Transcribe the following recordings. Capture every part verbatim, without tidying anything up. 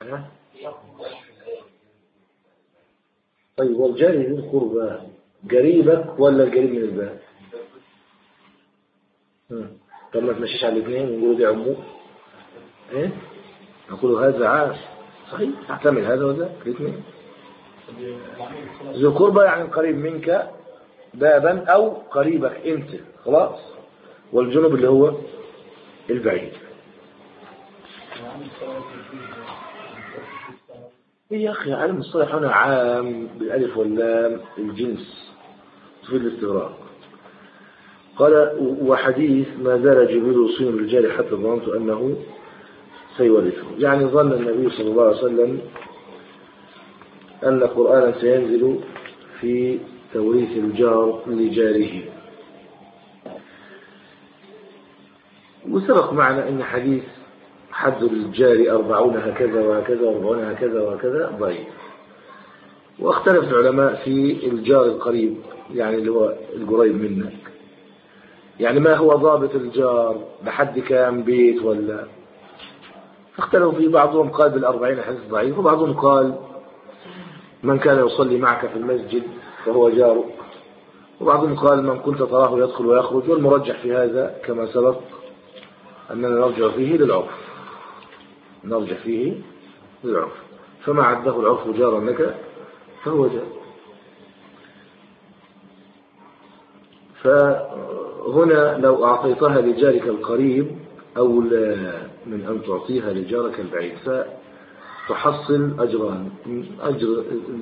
ها؟ طيب والجاري ذي القربى قريبك ولا القريب من الباب؟ طب ما تمشيش على الاثنين ونقولوا دي عموم. ايه نقول هذا عام صحيح تحتمل هذا وذاك الاثنين. ذو القربى يعني قريب منك بابا او قريبك انت خلاص، والجنوب اللي هو البعيد. إيه يا أخي علم الصالح هنا عام بالألف واللام الجنس في الاستغراق. قال وحديث ما زال جبريل يوصيني بالجاري حتى ظننت أنه سيورثه، يعني ظن النبي صلى الله عليه وسلم أن قرآنا سينزل في توريث الجار لجاره. وسبق معنا أن حديث حد الجار أربعون هكذا وهكذا وأربعون هكذا وهكذا ضعيف. واختلف العلماء في الجار القريب يعني اللي هو القريب منك، يعني ما هو ضابط الجار بحد كام بيت ولا، فاختلفوا في بعضهم قال بالأربعين حديث ضعيف، وبعضهم قال من كان يصلي معك في المسجد فهو جارك، وبعضهم قال من كنت تراه يدخل ويخرج. والمرجح في هذا كما سبق أننا نرجع فيه للعرف، نرجع فيه للعرف، فما عده العرف جارا لك فهو جار. فهنا لو أعطيتها لجارك القريب أولى من أن تعطيها لجارك البعيد، فتحصل أجران، أجر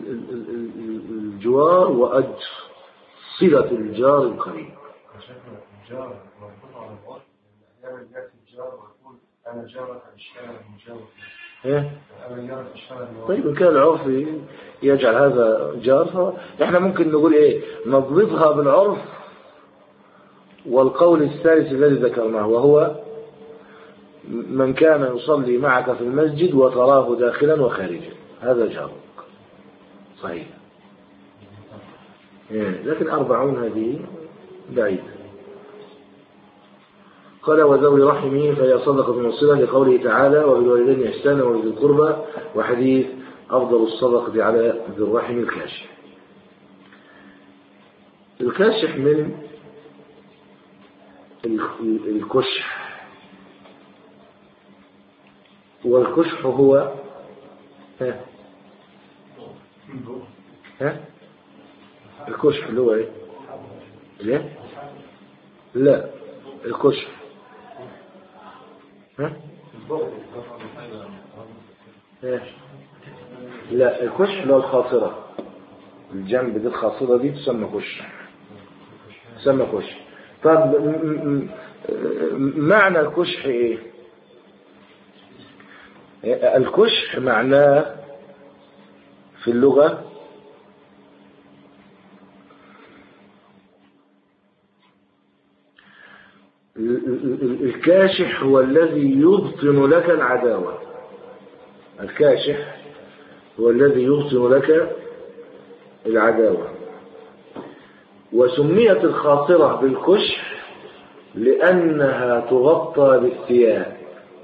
الجوار وأجر صلة الجار القريب. الجار مربوط على الوقت، يعني أحيانا يأتي الجار ويقول أنا جارك الشارع المجاور. إيه؟ طيب إن كان العرف يجعل هذا جار، إحنا ممكن نقول إيه نضبطها بالعرف والقول الثالث الذي ذكرناه، وهو من كان يصلي معك في المسجد وتراه داخلا وخارجا هذا جارك صحيح. إيه؟ لكن أربعون هذه بعيدة. قال وذوي رحمه فهي صدقة من الصلة لقوله تعالى وبالوالدين إحسانا وبذي القربى، وحديث أفضل الصدقة على ذي الرحم الكاشح. الكاشح من الكشح، والكشح هو ها ها الكشح اللي هو ايه؟ ليه؟ لا الكشح ها؟ لا الكشح اللي هو الخاصرة، الجنب دي الخاصرة دي تسمى كشح، تسمى كشح. طب معنى الكشح ايه؟ الكشح معناه في اللغة الكاشح هو الذي يبطن لك العداوة، الكاشح هو الذي يبطن لك العداوة. وسميت الخاطرة بالكشح لأنها تغطى بالثياب،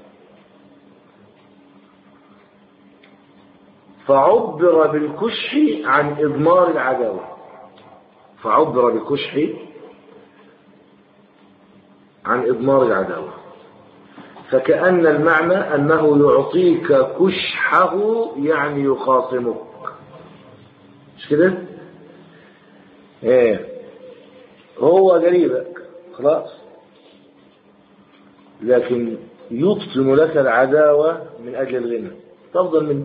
فعبر بالكشح عن إضمار العداوة، فعبر بالكشح عن إضمار العداوة، فكأن المعنى أنه يعطيك كشحه يعني يخاصمك، مش كده؟ ايه هو قريبك خلاص، لكن يبطن لك العداوة من أجل الغنى، تفضل منه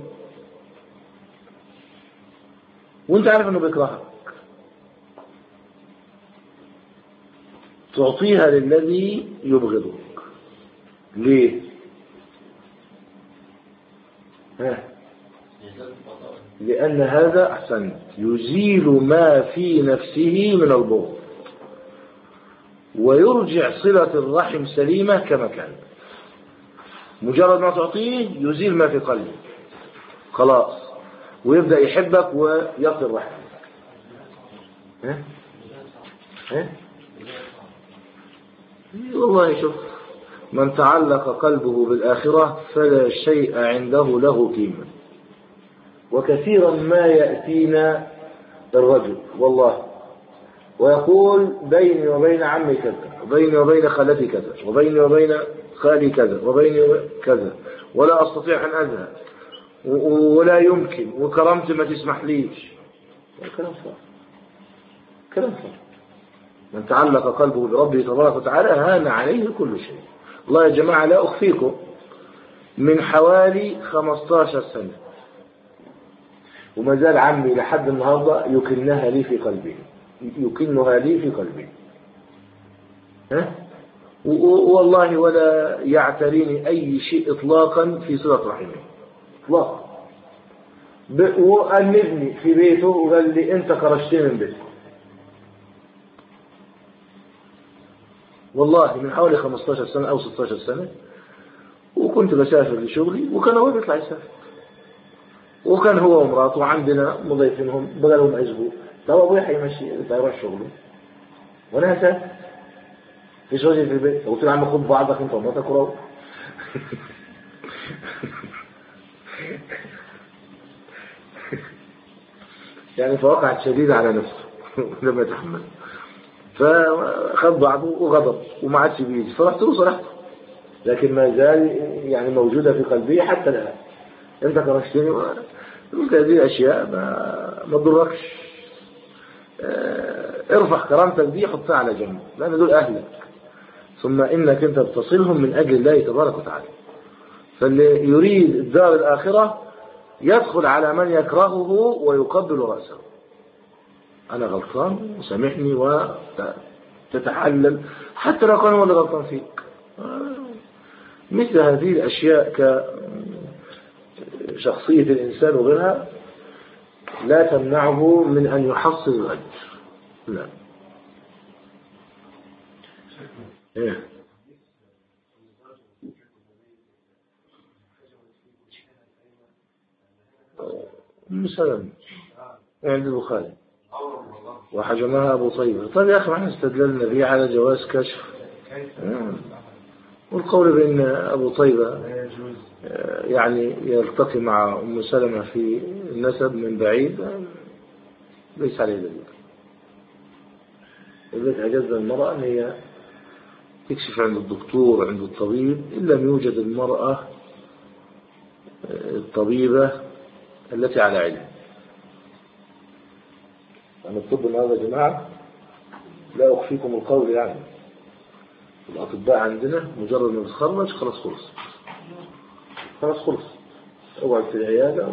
وانت عارف انه بيكرهك، تعطيها للذي يبغضك. ليه؟ ها؟ لأن هذا أحسن يزيل ما في نفسه من البغض ويرجع صلة الرحم سليمة كما كانت. مجرد ما تعطيه يزيل ما في قلبك خلاص، ويبدأ يحبك ويصل رحمك. ها؟ ها؟ والله شوف من تعلق قلبه بالآخرة فلا شيء عنده له قيمة. وكثيرا ما يأتينا الرجل والله ويقول بيني وبين عمي كذا، وبيني وبين خالتي كذا، وبيني وبين خالي كذا، وبيني وبين كذا، ولا أستطيع أن أذهب، ولا يمكن، وكرامتي ما تسمح ليش. كلام فارغ، كلام فارغ. من تعلق قلبه بربه تبارك وتعالى هان عليه كل شيء. والله يا جماعة لا أخفيكم، من حوالي خمستاشر سنة وما زال عمي لحد النهاردة يكنها لي في قلبي، يكنها لي في قلبي، ها؟ والله ولا يعتريني أي شيء إطلاقا في صلة رحمه إطلاقا. وأنبني في بيته وقال لي أنت خرجتني من بيتك، والله من حوالي خمستاشر سنة أو ستاشر سنة. وكنت بسافر لشغلي وكان هو بيطلع يسافر، وكان هو ومراته عندنا مضيفينهم بقى لهم أسبوع. طب أبوي حيمشي يروح شغله وأنا هسافر في شغلي في البيت. قلت له عم خد بعضك أنت ومراتك وروح. يعني فوقعت شديدة على نفسه لما يتحمل، فخد بعضه وغضب وما عادش بيجي. فرحت له صرحته، لكن ما زال يعني موجودة في قلبي حتى الآن. أنت كرشتني قلت هذه الأشياء ما ما تضركش، ارفع كرامتك دي حطها على جنب، لأن دول أهلك، ثم إنك أنت بتصلهم من أجل الله تبارك وتعالى. فاللي يريد الدار الآخرة يدخل على من يكرهه ويقبل رأسه. أنا غلطان وسامحني وتتحلل حتى لو كان هو اللي غلطان فيك. مثل هذه الأشياء كشخصية الإنسان وغيرها لا تمنعه من أن يحصل الأجر. لا إيه أم سلمة عند البخاري وحجمها أبو طيبة. طيب يا أخي ما احنا استدللنا به على جواز كشف، والقول بأن أبو طيبة يعني يلتقي مع أم سلمة في النسب من بعيد ليس عليه دليل. الذي أجاز المرأة أن هي تكشف عند الدكتور عند الطبيب إن لم يوجد المرأة الطبيبة التي على علم. يعني الطب النهارده يا جماعة لا أخفيكم القول، يعني الأطباء عندنا مجرد ما تتخرج خلاص خلص خلاص خلص اقعد في العيادة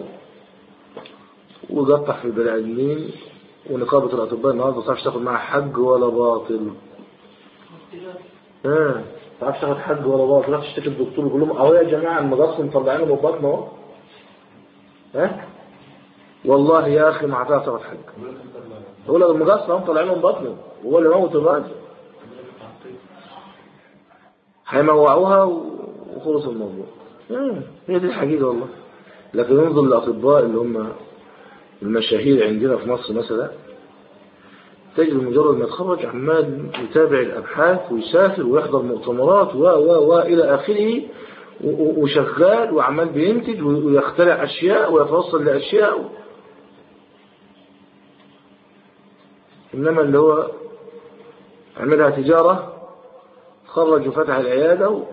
وقطع في البني آدمين. ونقابة الأطباء النهارده ما تعرفش تاخد معها حج ولا باطل. ها ما تعرفش تاخد حج ولا باطل. تروح تشتكي الدكتور يقول لهم أهو يا جماعة المجص مطلعينه من بطنه اهو. ها والله يا أخي ما هتعرف تاخد حج. يقول لك المجص اهو مطلعينه من بطنه وهو اللي موت الراجل. هيموعوها وخلص الموضوع. هي دي الحقيقة والله. لكن ننظر للأطباء اللي هم المشاهير عندنا في مصر مثلا، تجد مجرد ما يتخرج عمال يتابع الأبحاث ويسافر ويحضر مؤتمرات و و و إلى آخره، وشغال وعمال بينتج ويخترع أشياء ويتوصل لأشياء. إنما اللي هو عملها تجارة خرج وفتح العيادة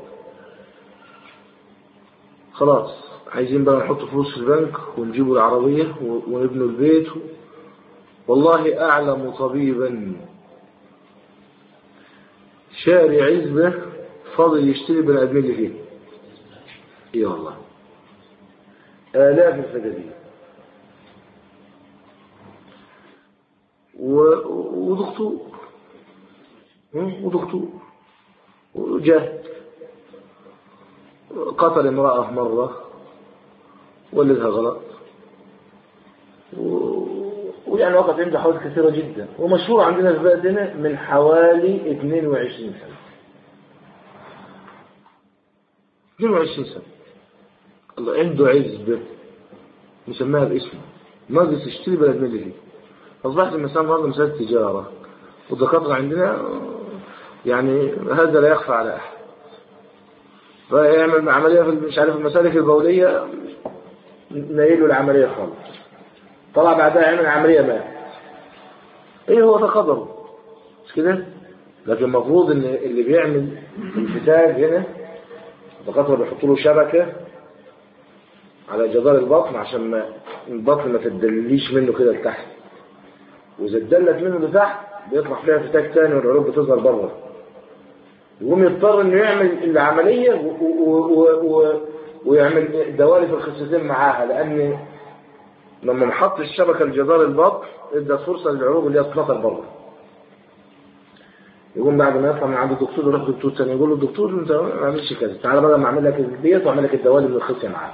خلاص، عايزين بقى نحط فلوس في البنك ونجيبوا العربية ونبنوا البيت. والله أعلم طبيبا شاري عزبة فاضل يشتري بني آدمين اللي فيه. إيه والله آلاف الفدادين ودكتور ودكتور وجاهد قتل امرأة مرة ولدها غلط، ويعني وقت عنده حوادث كثيرة جدا، ومشهور عندنا في بلدنا من حوالي اثنين وعشرين سنة. اثنين وعشرين سنة الله عنده عزبة مسماها باسمه، ناقص يشتري بلد من اللي فيه. أصبحت المسألة النهارده مسألة تجارة، والدكاترة عندنا يعني هذا لا يخفى على أحد. فيعمل عملية في مش عارف المسالك البولية، نايله العملية خالص، طلع بعدها يعمل عملية مات. ايه هو ده قدره، مش كده؟ لكن المفروض ان اللي بيعمل انفتاج هنا الدكاتره بيحطوا له شبكة على جدار البطن عشان ما البطن ما تدليش منه كده لتحت، واذا اتدلت منه لتحت بيطلع فيها انفتاج تاني والعروق بتظهر بره، يقوم يضطر انه يعمل العملية و و و و ويعمل دوالي في الخصيتين معاها، لان لما نحط الشبكة لجدار البطن ادى فرصة للعروق اللي هي تنطر بره. يقوم بعد ما يطلع من عند الدكتور يروح دكتور ثاني يقول له الدكتور انت ما عملتش كذا، تعالى بقى ما اعمل لك ديت واعمل لك الدوالي من الخصية معاها.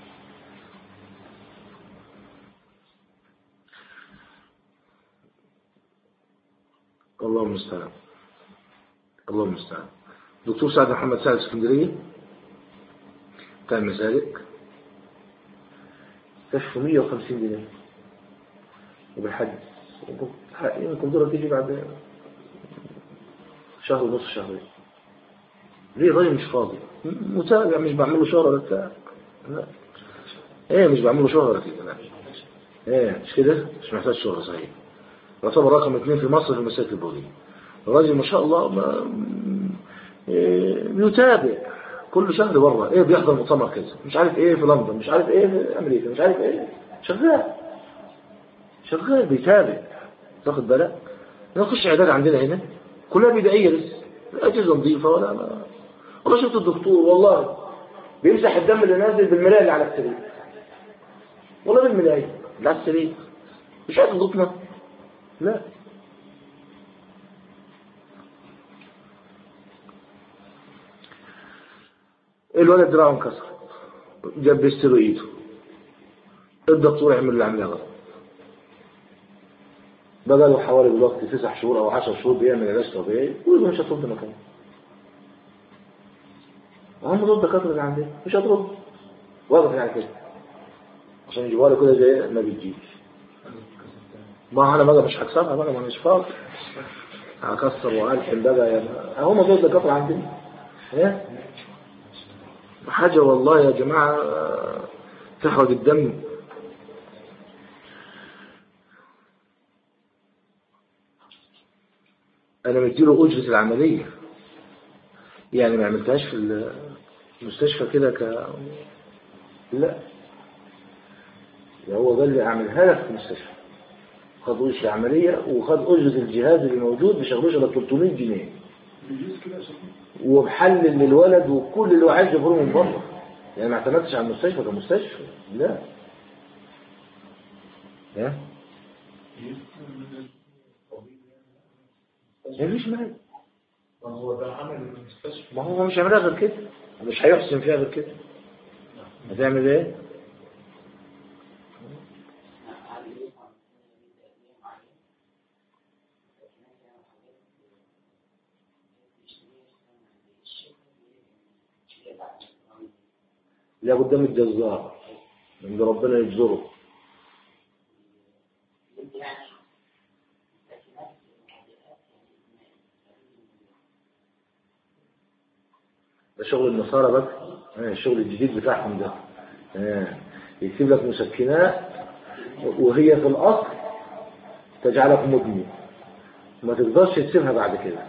الله المستعان، الله المستعان. دكتور سعد محمد سعد اسكندريه بتاع المسالك كشف مية وخمسين جنيه وبالحج، يمكن دورة تيجي بعد شهر ونص شهرين. ليه؟ راجل مش فاضي متابع، مش بعمل له شهر ولا بتاع، لا ايه مش بعمل له شهر ولا كده، لا ايه مش كده، مش محتاج شهر صحيح. يعتبر رقم اثنين في مصر في المسالك البولية. الراجل ما شاء الله ما يتابع كل شهر بره، ايه بيحضر مؤتمر كذا مش عارف ايه في لندن، مش عارف ايه في امريكا، مش عارف ايه، شغال شغال بيتابع، تاخد بالك. نخش عيادات عندنا هنا كلها بدائيه، اجهزه نظيفه ولا ما والله. شفت الدكتور والله بيمسح الدم اللي نازل بالملايه اللي على السرير، والله بالملايه اللي على السرير، مش عايز ضغطنا، لا. الولد دراعه انكسر، جاب بيستر ايده، الدكتور يعمل له عمليه غلط، بقى له حوالي دلوقتي تسع شهور او عشر شهور بيعمل علاج طبيعي ويقول مش هترد مكانه. هم دول الدكاتره اللي عندنا مش هترد، واضح يعني كده عشان يجيبوها له كده زي ما بتجيش. ما انا بقى مش هكسرها بقى، ما مش فاضي هكسر والحم بقى يعني. هم دول الدكاتره عندنا ايه حاجة والله يا جماعة تحرق الدم. أنا مديله أجرة العملية، يعني ما عملتهاش في المستشفى كده ك لا، هو ده اللي أعملها لك في المستشفى، خد أجرة العملية وخد أجرة الجهاز اللي موجود بشغلوش على ثلاثمية جنيه، وبحلل للولد وكل اللي هو عايز يفرمه من بره، يعني ما اعتمدتش على المستشفى كمستشفى، لا ها مفيش مال. ما هو ده عمل المستشفى، ما هو مش هيعملها غير كده، مش هيحسن فيها غير كده، هتعمل ايه؟ لا قدام الجزار عند ربنا يجزره. ده شغل النصارى بس، الشغل الجديد بتاعهم ده، يكتب لك مسكنات وهي في الأصل تجعلك مدمن ما تقدرش تسيبها بعد كده.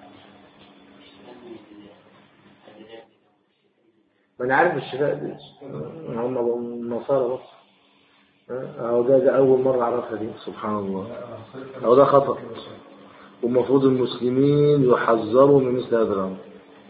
ما انا عارف الشفاء دي هم النصارى بس، اهو ده, ده اول مرة اعرفها دي، سبحان الله. اهو ده خطأ، والمفروض المسلمين يحذروا من مثل هذا الامر.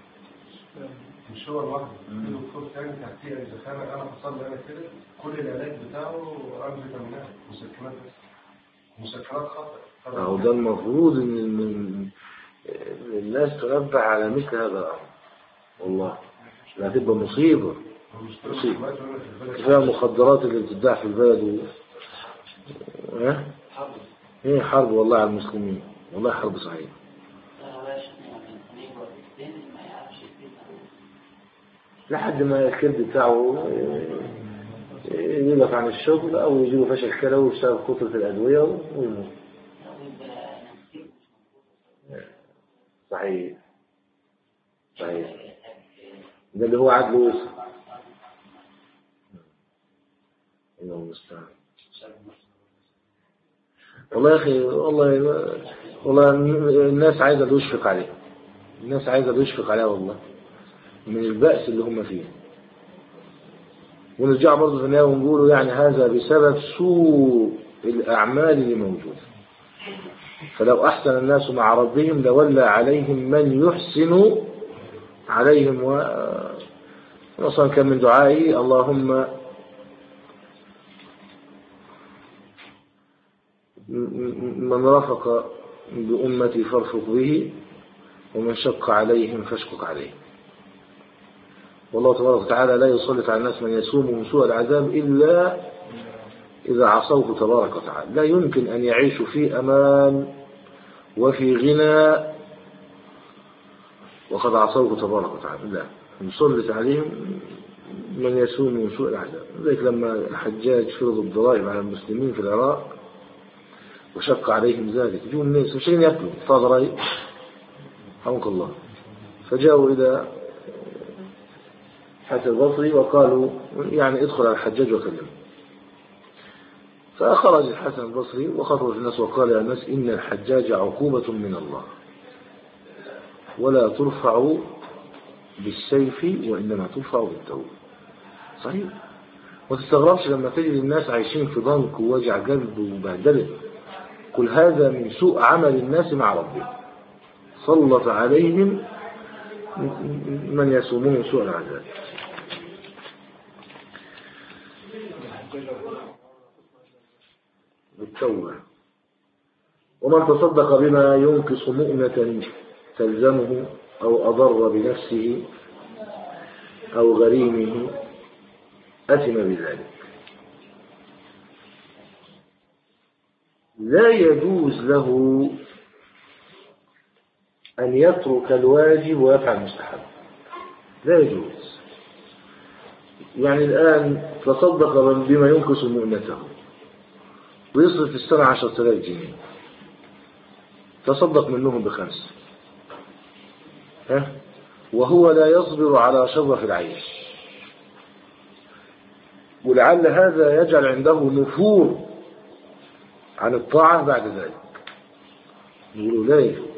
مش هو لوحده، في دكتور ثاني تحتيه اذا كان انا حصل لي انا كده كل العلاج بتاعه امر فيتامينات مسكنات بس، مسكنات خطأ. اهو ده المفروض ان الناس تنبه على مثل هذا الامر، والله لا تبقى مصيبة مصيبة. كفاية المخدرات اللي بتدعى في البلد و... ها ايه حرب والله على المسلمين، والله حرب صحيح. لحد ما الكبد بتاعه يقف عن الشغل او يجيله فشل كلوي بسبب كثرة الادوية ويموت. صحيح صحيح. ده اللي هو عدل وسط. الله المستعان. والله يا أخي، والله والله الناس عايزة تشفق عليه، الناس عايزة تشفق عليه والله من البأس اللي هم فيه. ونرجع برضه في النهاية ونقولوا يعني هذا بسبب سوء الأعمال اللي موجودة. فلو أحسن الناس مع ربهم لولى عليهم من يحسن عليهم. وأصلا كان من دعائي اللهم من رفق بأمتي فارفق به، ومن شق عليهم فاشقق عليه. والله تبارك وتعالى لا يسلط على الناس من يسومهم سوء العذاب إلا إذا عصوه تبارك وتعالى. لا يمكن أن يعيشوا في أمان وفي غنى وقد عصوه تبارك وتعالى، لا يسلط عليهم من يسومهم سوء العذاب. ذلك لما الحجاج فرض الضرائب على المسلمين في العراق وشق عليهم ذلك، يجوا الناس مش يأكلوا فضرائب حمق الله، فجاءوا إلى حسن البصري وقالوا يعني ادخل على الحجاج وكلمه. فخرج الحسن البصري وخطب الناس وقال يا الناس إن الحجاج عقوبة من الله ولا ترفع بالسيف وإنما ترفع بالتوبة. صحيح. وتستغربش لما تجد الناس عايشين في ضنك ووجع قلب وبهدله. كل هذا من سوء عمل الناس مع ربهم، سلط عليهم من يسومون سوء العذاب. بالتوبة. ومن تصدق بما ينقص مؤنة تلزمه أو أضر بنفسه أو غريمه أثم بذلك. لا يجوز له أن يترك الواجب ويفعل المستحب، لا يجوز. يعني الآن تصدق بما ينقص مؤنته ويصرف في السنة عشرة آلاف جنيه، تصدق منهم بخمس، ها؟ وهو لا يصبر على شرف العيش، ولعل هذا يجعل عنده نفور عن الطاعة بعد ذلك. يقولوا لا يجوز،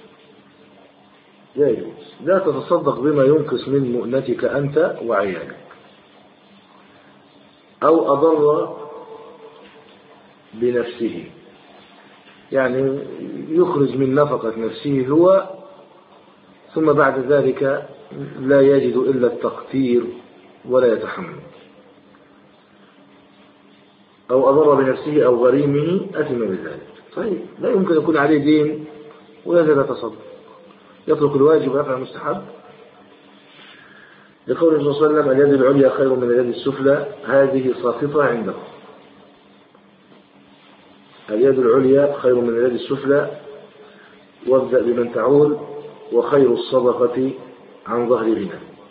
لا يجوز. لا تتصدق بما ينقص من مؤنتك أنت وعيالك، أو أضر بنفسه، يعني يخرج من نفقة نفسه هو ثم بعد ذلك لا يجد إلا التقتير ولا يتحمل، أو أضر بنفسه أو غريمه أثم بذلك. طيب لا يمكن يكون عليه دين ويجب يتصدق، يترك الواجب ويفعل المستحب. لقول النبي صلى الله عليه وسلم اليد العليا خير من اليد السفلى، هذه ساقطة عنده. اليد العليا خير من اليد السفلى، وابدأ بمن تعول، وخير الصدقة عن ظهر غنى.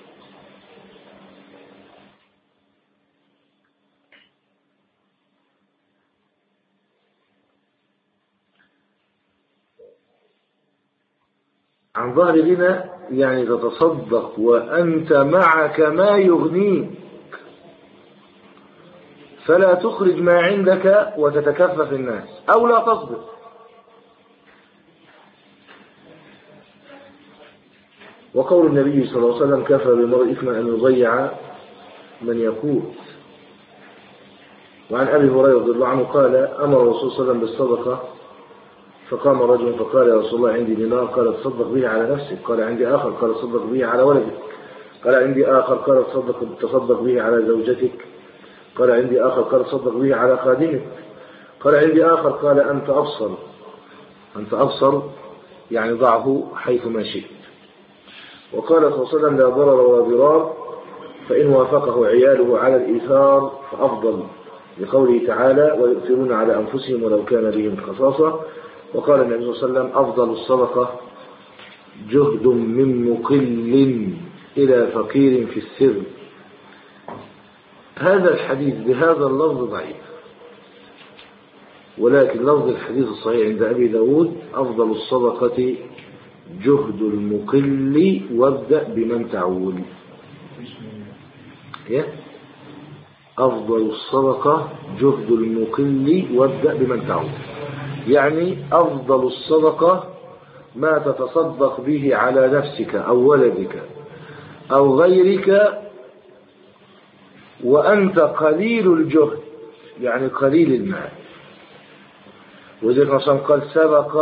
عن ظهر غنى يعني تتصدق وأنت معك ما يغنيك، فلا تخرج ما عندك وتتكفف الناس، أو لا تصبر. وقول النبي صلى الله عليه وسلم كفى بالمرء إثما أن يضيع من يقوت. وعن أبي هريرة رضي الله عنه قال أمر الرسول صلى الله عليه وسلم بالصدقة، فقام رجل فقال يا رسول الله عندي دينار، قال تصدق به على نفسك. قال عندي آخر، قال تصدق به على ولدك. قال عندي آخر، قال تصدق, تصدق به على زوجتك. قال عندي آخر، قال تصدق به على خادمك. قال عندي آخر، قال أنت أبصر، أنت أبصر يعني ضعه حيث ما شئت. وقال صلى الله عليه وسلم لا ضرر ولا ضرار، فإن وافقه عياله على الإيثار فأفضل، لقوله تعالى ويؤثرون على أنفسهم ولو كان بهم خصاصة. وقال النبي صلى الله عليه وسلم أفضل الصدقة جهد من مقل إلى فقير في السر. هذا الحديث بهذا اللفظ ضعيف، ولكن لفظ الحديث الصحيح عند أبي داود أفضل الصدقة جهد المقل وابدأ بمن تعول. إيه؟ أفضل الصدقة جهد المقل وابدأ بمن تعود. يعني أفضل الصدقة ما تتصدق به على نفسك أو ولدك أو غيرك وأنت قليل الجهد، يعني قليل المال. وذلك مثلا قال سبق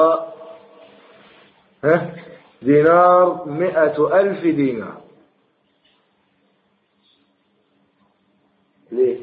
ها دينار مئة ألف دينار. ليه؟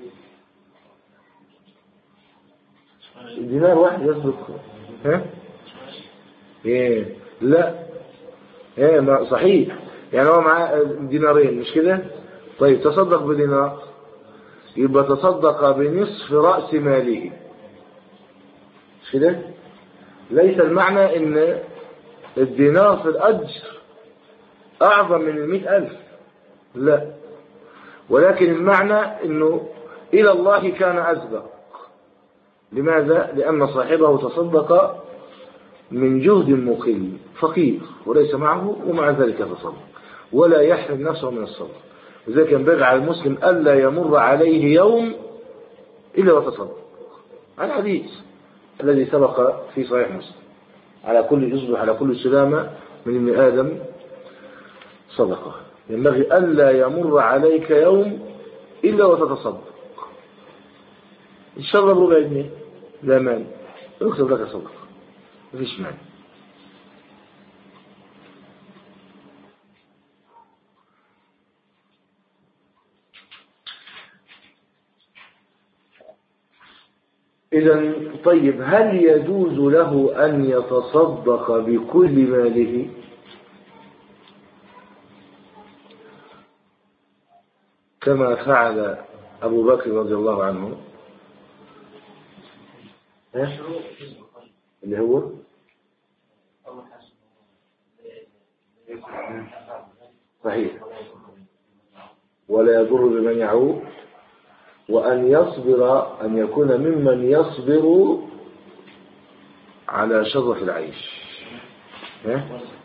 دينار واحد يسبق ها؟ ايه لا ايه ما صحيح، يعني هو معاه دينارين مش كده؟ طيب تصدق بدينار يبقى تصدق بنصف رأس ماله مش كده؟ ليس المعنى ان الدينار في الأجر أعظم من المئة ألف، لا، ولكن المعنى انه إلى الله كان أسبق. لماذا؟ لأن صاحبه تصدق من جهد مقل فقير وليس معه ومع ذلك تصدق ولا يحرم نفسه من الصدق. لذلك ينبغي على المسلم ألا يمر عليه يوم إلا وتصدق. الحديث الذي سبق في صحيح مسلم على كل جزء على كل سلامة من ابن آدم صدقة. ينبغي ألا يمر عليك يوم إلا وتتصدق، إن شاء الله بربع جنيه لا مانع، يكتب لك صدقة مفيش مانع. إذا طيب هل يجوز له أن يتصدق بكل ماله؟ كما فعل أبو بكر رضي الله عنه اللي هو صحيح ولا يضر بمن يعود، وأن يصبر أن يكون ممن يصبر على شرف العيش. ها؟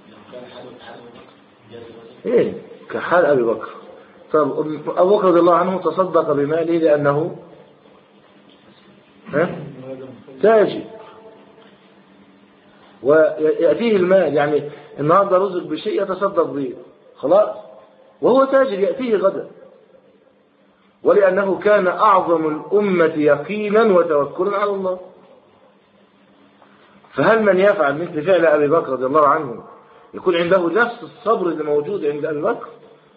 إيه كحال أبي بكر. طب أبو بكر رضي الله عنه تصدق بماله لأنه ها؟ تاجر ويأتيه المال، يعني النهارده رزق بشيء يتصدق به خلاص، وهو تاجر يأتيه غدا، ولأنه كان أعظم الأمة يقينا وتوكلا على الله. فهل من يفعل مثل فعل أبي بكر رضي الله عنه يكون عنده نفس الصبر اللي موجود عند أبي بكر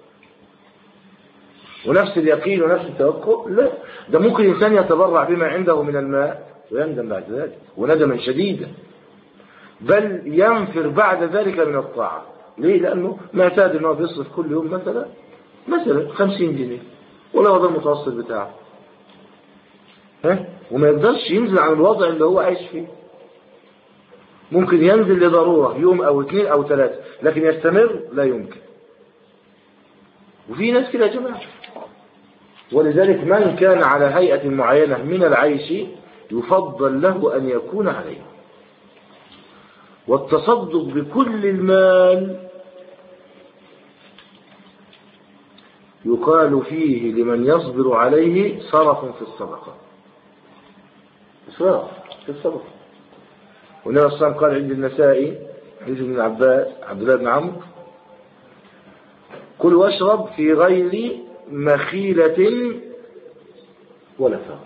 ونفس اليقين ونفس التوكل؟ لا، ده ممكن إنسان يتبرع بما عنده من المال ويندم بعد ذلك وندما شديدا، بل ينفر بعد ذلك من الطاعة. ليه؟ لأنه معتاد أنه بيصرف كل يوم مثلا مثلا خمسين جنيه ولا هو ده المتوسط بتاعه، ها؟ وما يقدرش ينزل عن الوضع اللي هو عايش فيه. ممكن ينزل لضرورة يوم أو اثنين أو ثلاثة، لكن يستمر لا يمكن. وفي ناس كده يا جماعة. ولذلك من كان على هيئة معينة من العيش يفضل له أن يكون عليه. والتصدق بكل المال يقال فيه لمن يصبر عليه صرف في الصدقة، صرف في الصدقة. والنبي صلى الله عليه وسلم قال عند النسائي حديث ابن عباس عبد الله بن عمرو: كل واشرب في غير مخيلة ولا فقر.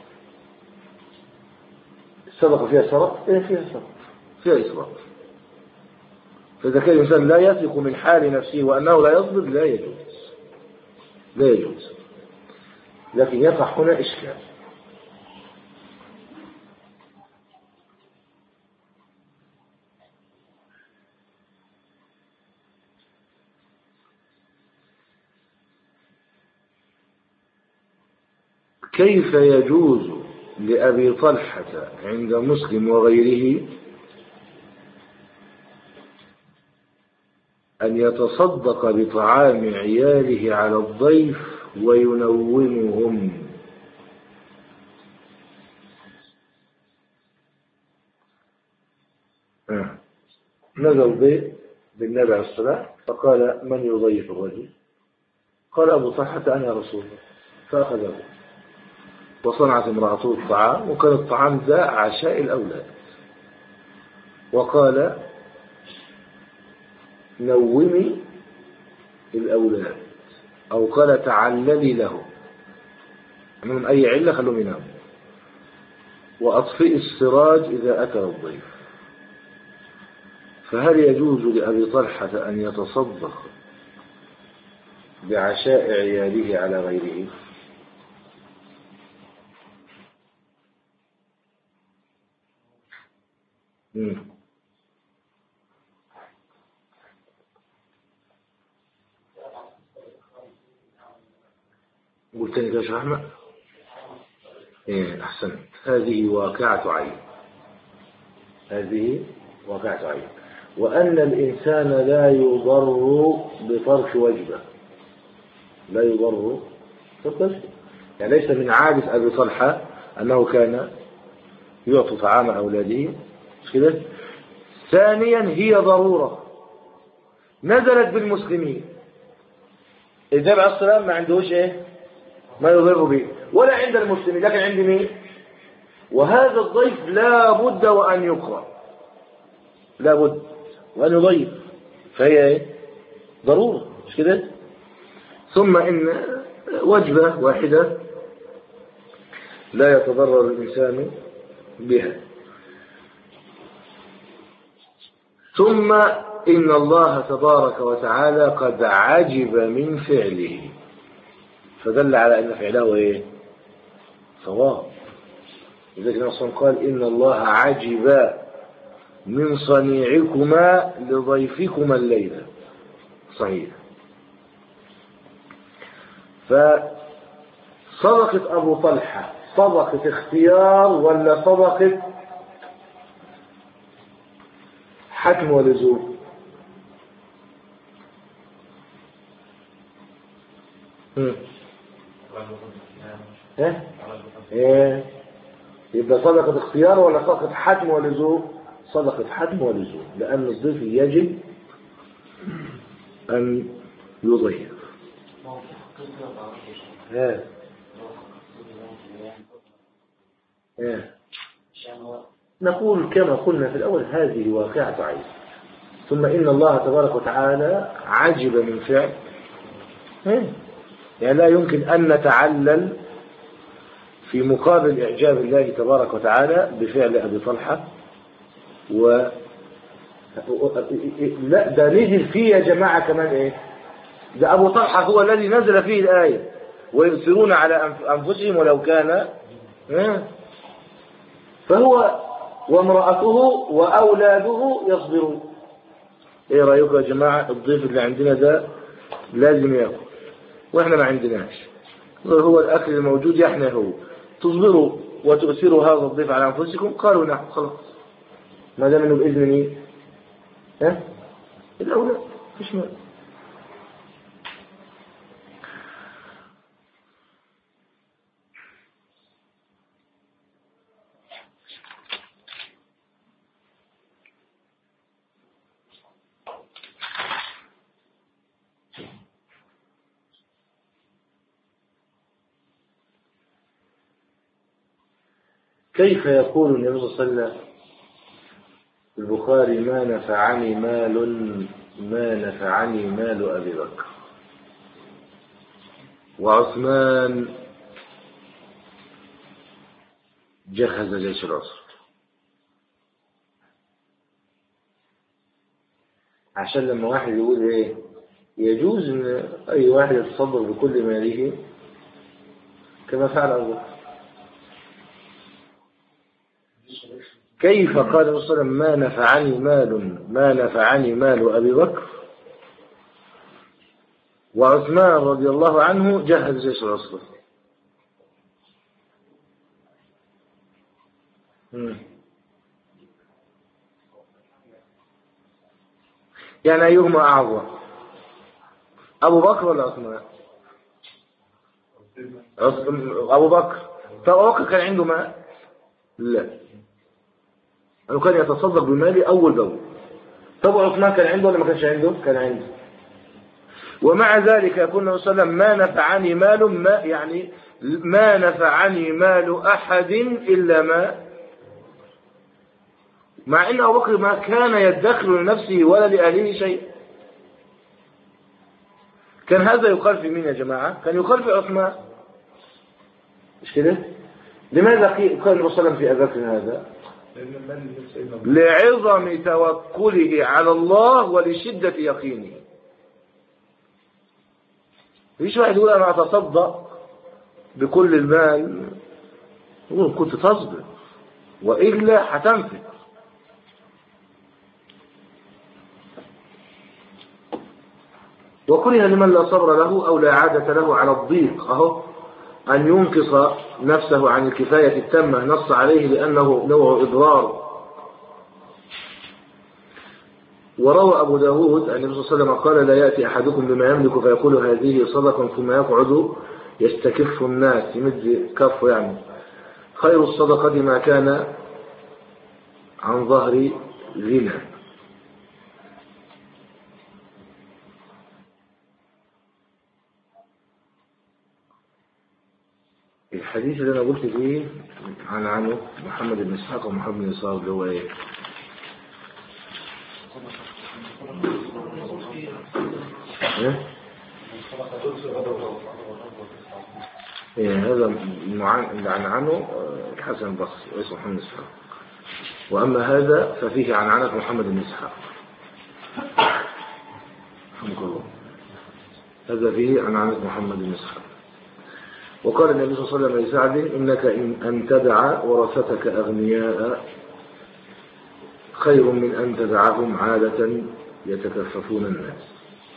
الصدقة فيها صرف؟ ايه فيها صرف، فيها إسراف. فإذا كان الإنسان لا يثق من حال نفسه وأنه لا يصبر لا يجوز لا يجوز. لكن يقع هنا إشكال. كيف يجوز لأبي طلحة عند مسلم وغيره أن يتصدق بطعام عياله على الضيف وينومهم؟ آه. نزل به بالنبي عليه الصلاة فقال: من يضيف الرجل؟ قال أبو طلحة: أنا يا رسول الله. فأخذه وصنعت امرأته الطعام، وكان الطعام ذا عشاء الأولاد، وقال نومي الأولاد، أو قال تعللي له من أي علة خلوهم يناموا، وأطفئ السراج إذا أكل الضيف. فهل يجوز لأبي طلحة أن يتصدق بعشاء عياله على غيره؟ مم. قلت لك يا شيخ أحمد إيه أحسنت. هذه واقعة عين، هذه واقعة عين. وأن الإنسان لا يضر بترك وجبه، لا يضر بترك، يعني ليس من عادة أبي طلحة أنه كان يعطي طعام أولاده كده. ثانيا هي ضرورة نزلت بالمسلمين، النبي عليه الصلاة والسلام ما عندهوش إيه ما يضر به ولا عند المسلمين، لكن عند مين؟ وهذا الضيف لا بد وأن يقرأ، لا بد وأن يضيف، فهي إيه؟ ضرورة مش كده. ثم إن وجبة واحدة لا يتضرر الإنسان بها. ثم إن الله تبارك وتعالى قد عجب من فعله، فدل على أن فعله إيه؟ صواب. لذلك النبي صلى الله عليه وسلم قال إن الله عجب من صنيعكما لضيفكما الليلة، صحيح. فصدقة أبو طلحة صدقة اختيار ولا صدقة حتم ولزوم؟ ايه ايه يبقى صدقة اختيار ولا صدقة حتم ولزوم؟ صدقة حتم ولزوم، لأن الضيف يجب أن يضيف. ايه ايه نقول كما قلنا في الأول هذه واقعة عين. ثم إن الله تبارك وتعالى عجب من فعل، ايه يعني لا يمكن أن نتعلل في مقابل إعجاب الله تبارك وتعالى بفعل أبي طلحة. و لا ده نزل فيه يا جماعة كمان إيه؟ ده أبو طلحة هو الذي نزل فيه الآية ويؤثرون على أنفسهم ولو كان إيه؟ فهو وامرأته وأولاده يصبرون. إيه رأيكم يا جماعة؟ الضيف اللي عندنا ده لازم يأكل وإحنا ما عندناش، هو الأكل الموجود يحنى هو، تصبروا وتؤثروا هذا الضيف على أنفسكم؟ قالوا نعم خلاص، ما دام إنه بإذن مين؟ ها؟ الأولاد مفيش مال. كيف يقول النبي صلى الله عليه وسلم في البخاري ما نفعني مال ما نفعني مال أبي بكر وعثمان جهز جيش العسر؟ عشان لما واحد يقول ايه يجوز ان اي واحد يتصدق بكل ماله كما فعل ابو بكر. كيف قال الرسول صلى الله عليه وسلم ما نفعني مال ما نفعني مال أبي بكر وعثمان رضي الله عنه جهز جيش العسرة؟ يعني أيهما أعظم، أبو بكر ولا عثمان؟ أبو بكر. طب أبو بكر كان عنده مال؟ لا، أنه كان يتصدق بمالي أول بأول. طب عثمان كان عنده ولا ما كانش عنده؟ كان عنده. ومع ذلك يقول النبي صلى الله عليه وسلم ما نفعني مال ما يعني ما نفعني مال أحد إلا ما، مع أن أبو بكر ما كان يدخر لنفسه ولا لأهله شيء. كان هذا يقال في مين يا جماعة؟ كان يقال في عثمان، مش كده؟ لماذا قال الرسول صلى الله عليه وسلم في أبي بكر هذا؟ لعظم توكله على الله ولشدة يقينه. فيش واحد يقول أنا أتصدق بكل المال، يقول كنت تصبر وإلا هتنفق. وكره لمن لا صبر له أو لا عادة له على الضيق أهو أن ينقص نفسه عن الكفاية التامة، نص عليه لأنه نوع إضرار. وروى أبو داود أن النبي صلى الله عليه وسلم قال لا يأتي أحدكم بما يملك فيقول هذه صدقة ثم يقعد يستكف الناس، يمد كف يعني. خير الصدقة ما كان عن ظهر غنى. الحديث اللي أنا قلت فيه عن عنه محمد بن إسحاق ومحمد بن إسحاق اللي هو إيه؟ إيه؟ إيه هذا اللي عن عنه الحسن البصري واسمه محمد بن إسحاق، وأما هذا ففيه عن عنه محمد بن إسحاق رحمه الله، هذا فيه عن عنه محمد بن إسحاق. وقال النبي صلى الله عليه وسلم لسعد إنك أن تدع ورثتك أغنياء خير من أن تدعهم عادة يتكففون الناس.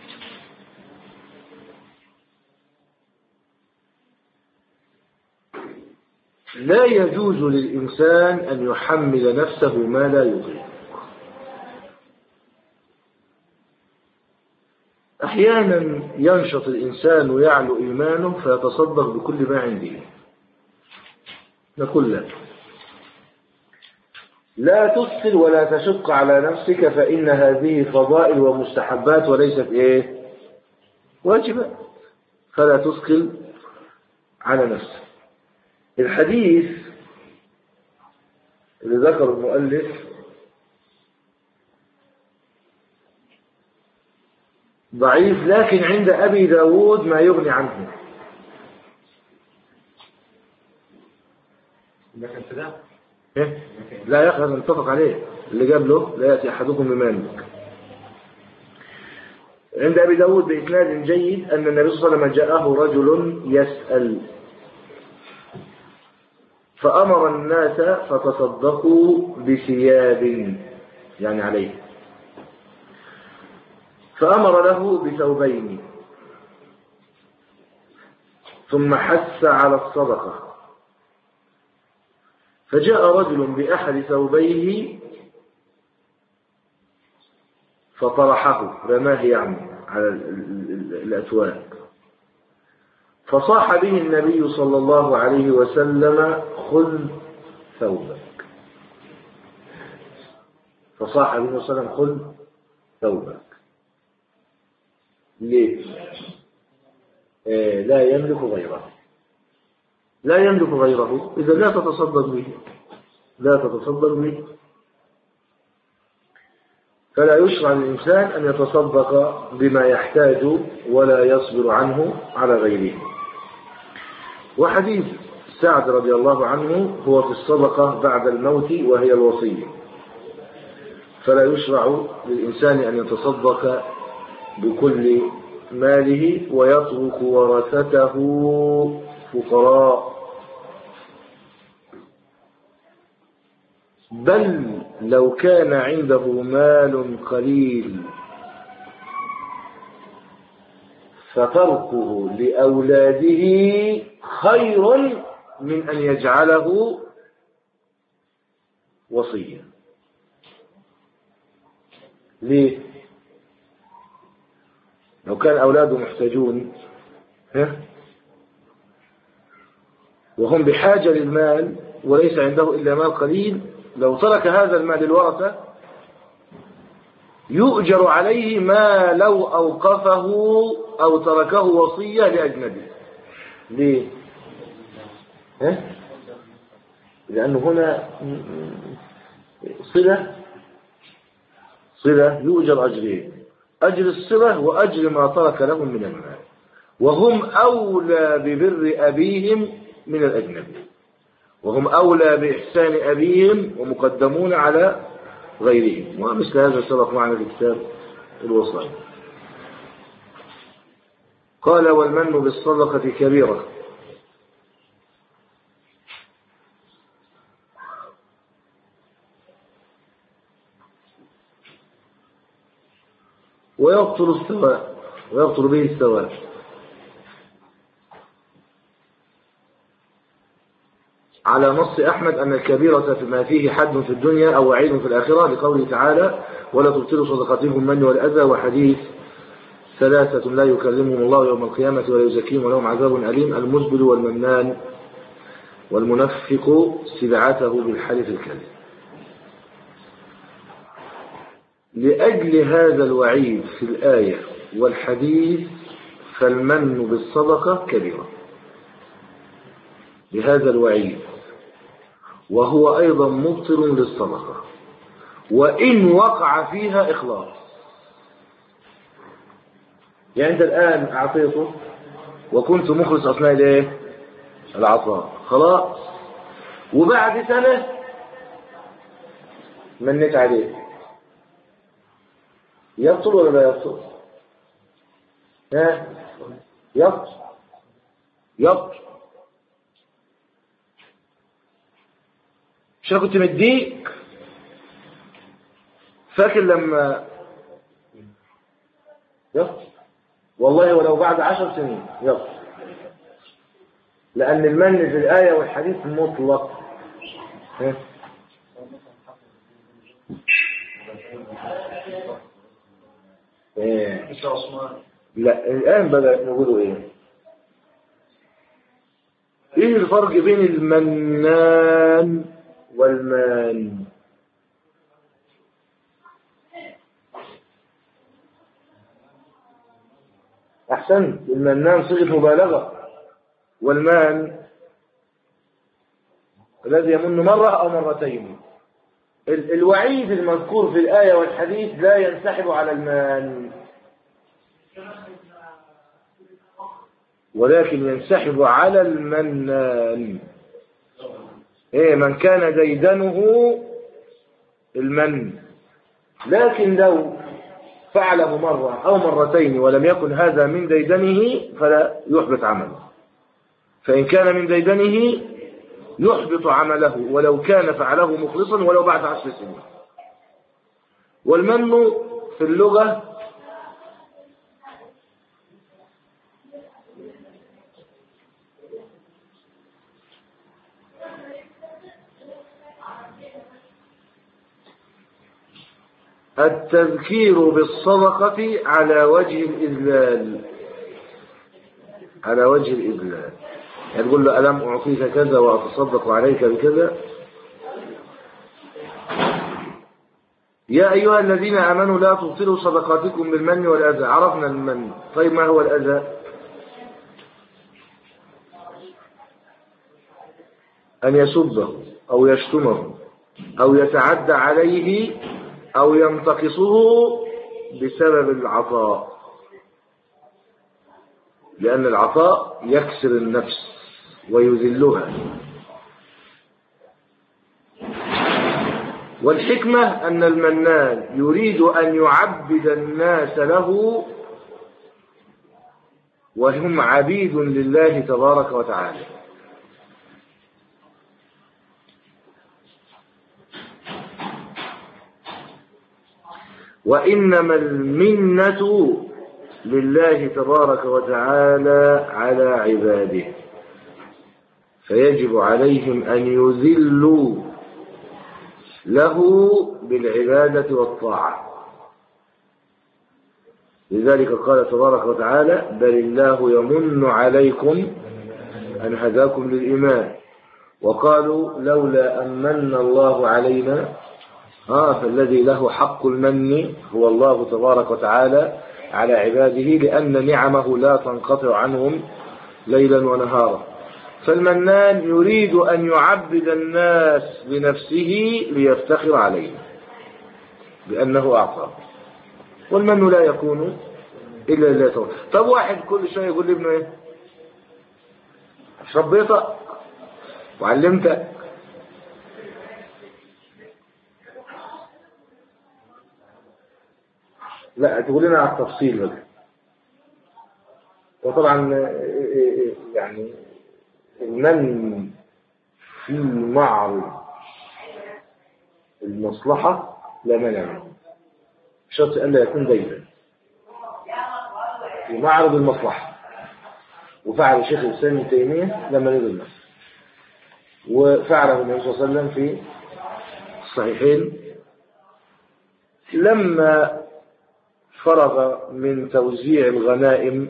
لا يجوز للإنسان أن يحمل نفسه ما لا يطيق. أحيانا ينشط الإنسان ويعلو إيمانه فيتصدق بكل ما عنده. نقول لك لا تثقل ولا تشق على نفسك، فإن هذه فضائل ومستحبات وليست إيه؟ واجبات. فلا تثقل على نفسك. الحديث اللي ذكر المؤلف ضعيف، لكن عند أبي داود ما يغني عنه. إيه؟ لا يقدر نتفق عليه اللي جاب له لا يأتي أحدكم بما يملك. عند أبي داود بإسناد جيد أن النبي صلى الله عليه وسلم جاءه رجل يسأل فأمر الناس فتصدقوا بثياب يعني عليه، فأمر له بثوبين ثم حث على الصدقة، فجاء رجل بأحد ثوبيه فطرحه رماه يعني على الأتواب، فصاح به النبي صلى الله عليه وسلم خذ ثوبك. فصاح به صلى الله عليه وسلم خذ ثوبك. ليه؟ آه لا يملك غيره، لا يملك غيره، إذا لا تتصدق به، لا تتصدق به. فلا يشرع للإنسان أن يتصدق بما يحتاج ولا يصبر عنه على غيره. وحديث سعد رضي الله عنه هو في الصدقة بعد الموت وهي الوصية، فلا يشرع للإنسان أن يتصدق بكل ماله ويترك ورثته فقراء، بل لو كان عنده مال قليل فتركه لأولاده خير من أن يجعله وصيا. ليه؟ لو كان أولاده محتاجون وهم بحاجة للمال وليس عنده إلا مال قليل، لو ترك هذا المال للورثة يؤجر عليه ما لو أوقفه أو تركه وصية لأجنبي. ليه؟ ها؟ لأنه هنا صلة صلة يؤجر أجرين، أجر الصلة وأجر ما ترك لهم من المال، وهم أولى ببر أبيهم من الأجنبي، وهم أولى بإحسان أبيهم ومقدمون على غيرهم، ومثل هذا سبق معنا في كتاب الوصايا. قال والمن بالصدقة كبيرة. ويبطل الثواب ويبطل به الثواب. على نص أحمد أن الكبيرة فيما فيه حد في الدنيا أو وعيد في الآخرة، لقوله تعالى ولا تبطلوا صدقاتهم المن والأذى، وحديث ثلاثة لا يكلمهم الله يوم القيامة ولا يزكيهم ولهم عذاب أليم، المزبل والمنان والمنفق سبعته بالحلف الكذب. لأجل هذا الوعيد في الآية والحديث فالمن بالصدقة كبيرة، لهذا الوعيد، وهو أيضا مبطل للصدقة وإن وقع فيها إخلاص. يعني أنت الآن أعطيته وكنت مخلص أثناء الإيه؟ العطاء، خلاص، وبعد سنة منيت عليه، يبطل ولا لا يبطل؟ ها؟ يبطل يبطل. مش أنا كنت مديك؟ فاكر لما يبطل والله ولو بعد عشر سنين يبطل، لأن المن في الآية والحديث مطلق. ها؟ ايه لا الآن بدأ نقوله ايه ايه الفرق بين المنان والمان؟ احسن، المنان صيغة مبالغة، والمان الذي يمن مرة او مرتين. الوعيد المذكور في الآية والحديث لا ينسحب على المان، ولكن ينسحب على المنان. ايه من كان ديدنه المن، لكن لو فعله مرة او مرتين ولم يكن هذا من ديدنه فلا يحبط عمله، فإن كان من ديدنه يحبط عمله ولو كان فعله مخلصا ولو بعد عشر سنين. والمن في اللغة التذكير بالصدقة على وجه الإذلال، على وجه الإذلال، يعني تقول له ألم أعطيك كذا وأتصدق عليك بكذا. يا أيها الذين آمنوا لا تبطلوا صدقاتكم بالمن والأذى. عرفنا المن، طيب ما هو الأذى؟ أن يسبه أو يشتمه أو يتعدى عليه أو ينتقصه بسبب العطاء، لأن العطاء يكسر النفس ويذلها. والحكمة أن المنان يريد أن يعبد الناس له وهم عبيد لله تبارك وتعالى. وإنما المنة لله تبارك وتعالى على عباده، فيجب عليهم أن يذلوا له بالعبادة والطاعة. لذلك قال تبارك وتعالى بل الله يمن عليكم أن هداكم للإيمان. وقالوا لولا أن من الله علينا آه فالذي له حق المن هو الله تبارك وتعالى على عباده، لأن نعمه لا تنقطع عنهم ليلا ونهارا. فالمنان يريد أن يعبد الناس بنفسه ليفتخر عليهم بأنه أعطى، والمن لا يكون إلا لله تعالى. طب واحد كل شوية يقول لابنه إيه؟ مش ربيتك وعلمتك، لا تقول لنا على التفصيل بقى. وطبعا يعني المن في معرض المصلحة لا مانع منه، شرط ألا يكون دينا في معرض المصلحة. وفعل الشيخ الإسلام ابن تيمية لما نزل مصر، وفعله النبي صلى الله عليه وسلم في الصحيحين لما فرغ من توزيع الغنائم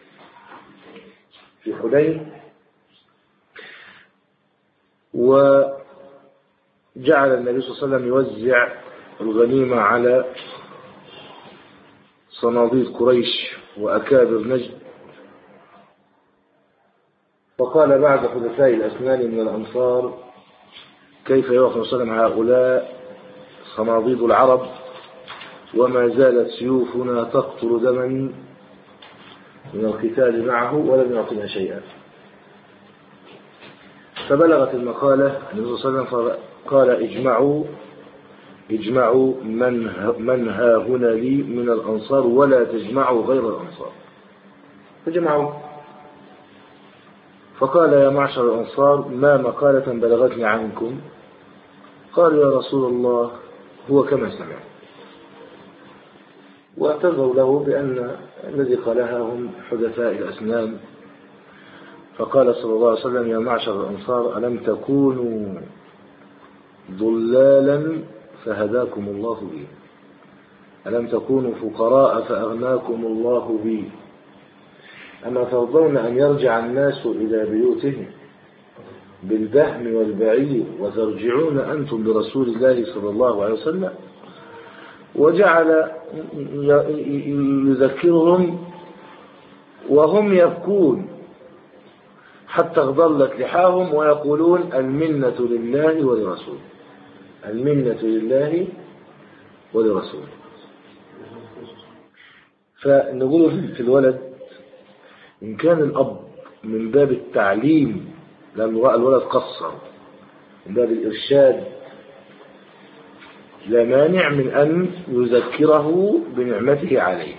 في حنين، وجعل النبي صلى الله عليه وسلم يوزع الغنيمة على صناديد قريش وأكابر نجد. فقال بعد حدثاء الأسنان من الأنصار: كيف يوافق صلى الله عليه وسلم هؤلاء صناديد العرب وما زالت سيوفنا تقطر دما من القتال معه ولم يعطنا شيئا. فبلغت المقالة النبي صلى الله عليه وسلم قال: اجمعوا اجمعوا من من ها هنا لي من الأنصار ولا تجمعوا غير الأنصار. فجمعوا. فقال: يا معشر الأنصار ما مقالة بلغتني عنكم؟ قالوا: يا رسول الله هو كما سمع. واعتذروا له بأن الذي قالها هم حدثاء الأسنان. فقال صلى الله عليه وسلم: يا معشر الأنصار ألم تكونوا ضلالا فهداكم الله بي، ألم تكونوا فقراء فأغناكم الله بي، أما ترضون أن يرجع الناس إلى بيوتهم بالبهم والبعير وترجعون أنتم برسول الله صلى الله عليه وسلم؟ وجعل يذكرهم وهم يبكون حتى اغضلت لحاهم ويقولون: المنة لله ولرسوله، المنة لله ولرسوله. فنقول في الولد إن كان الأب من باب التعليم لأنه رأى الولد قصر من باب الإرشاد لا مانع من أن يذكره بنعمته عليه،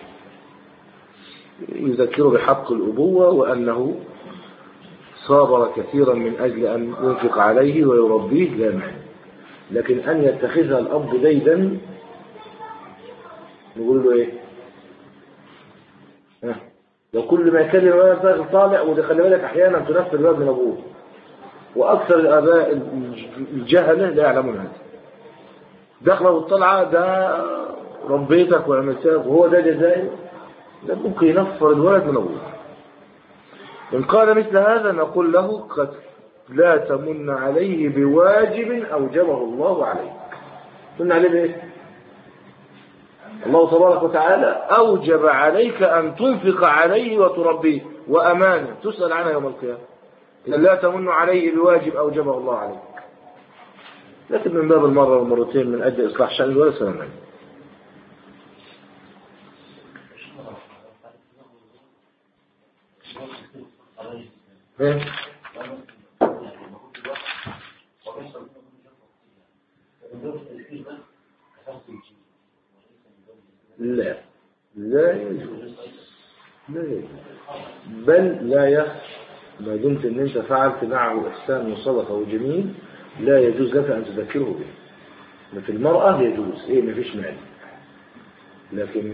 يذكره بحق الأبوة وأنه صابر كثيرا من أجل أن ينفق عليه ويربيه لا مانع. لكن أن يتخذها الأب ديدا نقول له إيه؟ ها؟ لو كل ما يكلم الولد طالع، وده خلي بالك أحيانا تنفر الولد من أبوه، وأكثر الآباء الجهلة لا يعلمون هذا. دخله الطلعة ده ربيتك وعملتك وهو ده جزائي، ده ممكن ينفر الولد من أبوه. إن قال مثل هذا نقول له: قد لا تمن عليه بواجب أوجبه الله عليه. تمن عليه بإيه؟ الله تبارك وتعالى أوجب عليك أن تنفق عليه وتربيه، وأمانة تسأل عنها يوم القيامة. إذا لا تمن عليه بواجب أوجبه الله عليك، لكن من باب المرة والمرتين من أجل إصلاح شأن الولد سلام. إيه؟ لا لا يجوز، لا يجوز، بل لا يخ ما دمت ان انت فعلت معه احسان وصدقه وجميل لا يجوز لك ان تذكره به. في المرأة يجوز، ايه ما فيش مانع، لكن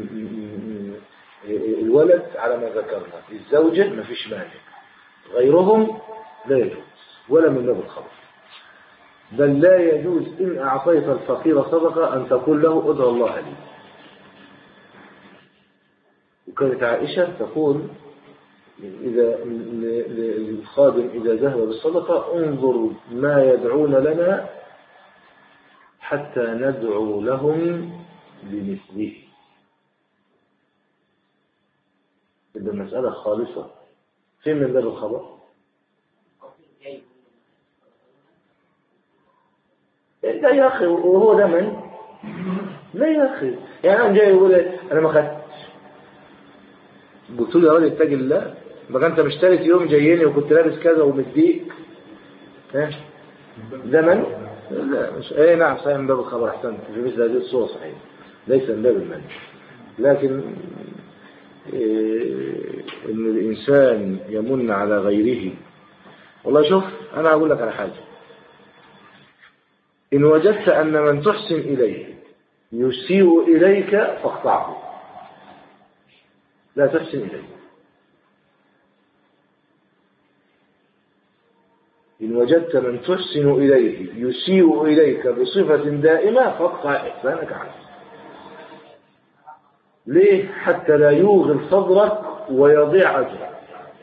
الولد على ما ذكرنا، الزوجة ما فيش مانع، غيرهم لا يجوز ولا من باب الخبر. بل لا يجوز إن أعطيت الفقير صدقة أن تقول له ادعو الله لي. وكانت عائشة تقول إذا للخادم إذا ذهب بالصدقة: انظر ما يدعون لنا حتى ندعو لهم بمثله. إذا المسألة خالصة فين من باب الخبر؟ لا يا أخي، وهو ده من؟ لا يا أخي، يعني أنا جاي يقول أنا ما خدتش، قلت له يا ولد اتق الله، بقى أنت مشترك يوم جاييني وكنت لابس كذا ومديك ها ده من؟ لا مش ايه نعم صحيح من باب الخبر، احسنت في مثل هذه الصورة صحيح ليس من باب المنع، لكن إيه ان الانسان يمن على غيره. والله شوف انا اقول لك على حاجة، ان وجدت ان من تحسن اليه يسيء اليك فاقطعه، لا تحسن اليه. إن وجدت من تحسن إليه يسيء إليك بصفة دائمة فاقطع إحسانك عنه. ليه؟ حتى لا يوغل صدرك ويضيع أجرك.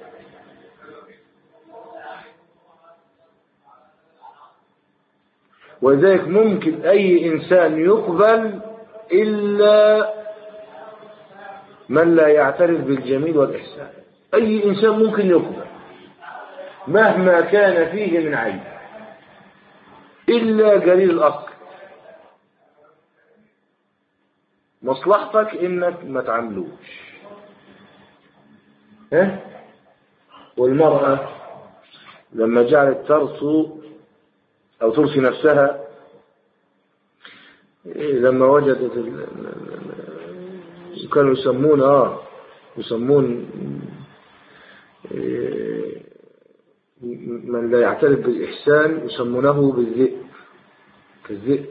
ولذلك ممكن أي إنسان يقبل إلا من لا يعترف بالجميل والإحسان. أي إنسان ممكن يقبل مهما كان فيه من عيب إلا قليل الأصل. مصلحتك إنك ما تعملوش. ها؟ والمرأة لما جعلت ترسو أو ترسي نفسها لما وجدت كانوا يسمون آه يسمون من لا يعترف بالإحسان يسمونه بالذئب كالذئب.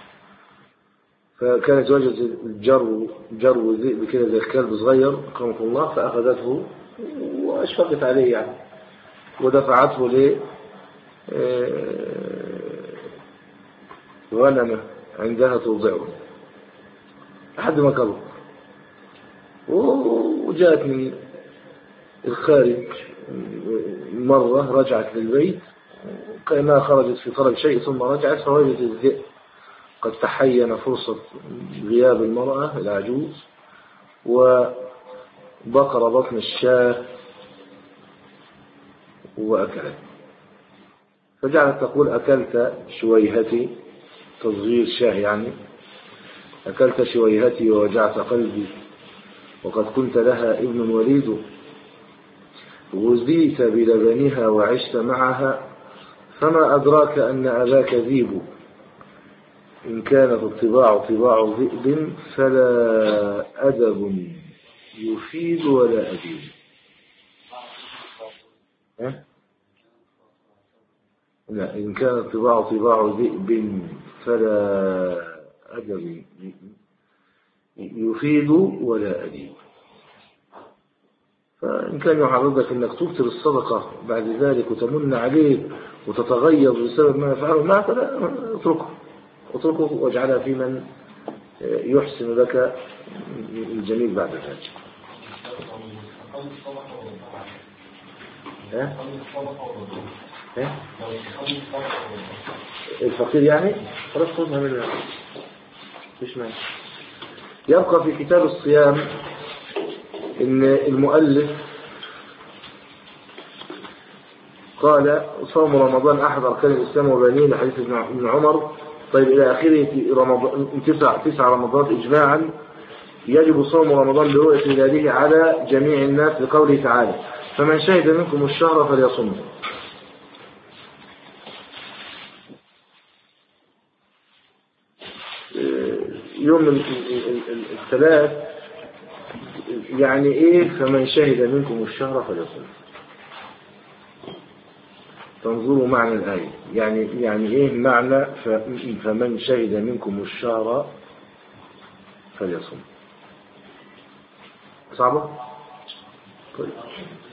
فكانت وجدت الجرو جرو الذئب كده زي الكلب صغير أكرمكم الله، فأخذته وأشفقت عليه يعني ودفعته ل غنمة عندها توضعه لحد ما كبر، وجاءت من الخارج مرة رجعت للبيت كأنها خرجت في طلب شيء ثم رجعت فوجدت الذئب قد تحين فرصة غياب المرأة العجوز وبقر بطن الشاة وأكلت. فجعلت تقول أكلت شويهتي، تصغير شاه يعني، أكلت شويهتي ووجعت قلبي وقد كنت لها ابن وليد، غزيت بلبنها وعشت معها فما أدراك أن أباك ذيب، إن كانت الطباع طباع ذئب فلا أدب يفيد ولا أديب. ها؟ لا، إن كانت الطباع طباع ذئب فلا أدب يفيد ولا أديب. فإن كان يعرضك أنك تبطل الصدقة بعد ذلك وتمن عليه وتتغيظ بسبب ما يفعله معك، لا اتركه اتركه واجعلها في من يحسن لك الجميل بعد ذلك. ها؟ ها؟ الفقير يعني خلاص خذها منه مش معنى. يبقى في كتاب الصيام إن المؤلف قال صوم رمضان أحد أركان الإسلام وبنيه لحديث ابن عمر. طيب إلى آخره رمضان تسع تسع رمضان إجماعا يجب صوم رمضان برؤية هلاله على جميع الناس لقوله تعالى فمن شهد منكم الشهر فليصمه. يوم الثلاث يعني إيه فمن شهد منكم الشهر فليصمه؟ تنظروا معنى الآية يعني يعني إيه معنى فمن شهد منكم الشهر فليصمه؟ صعبة؟ طيب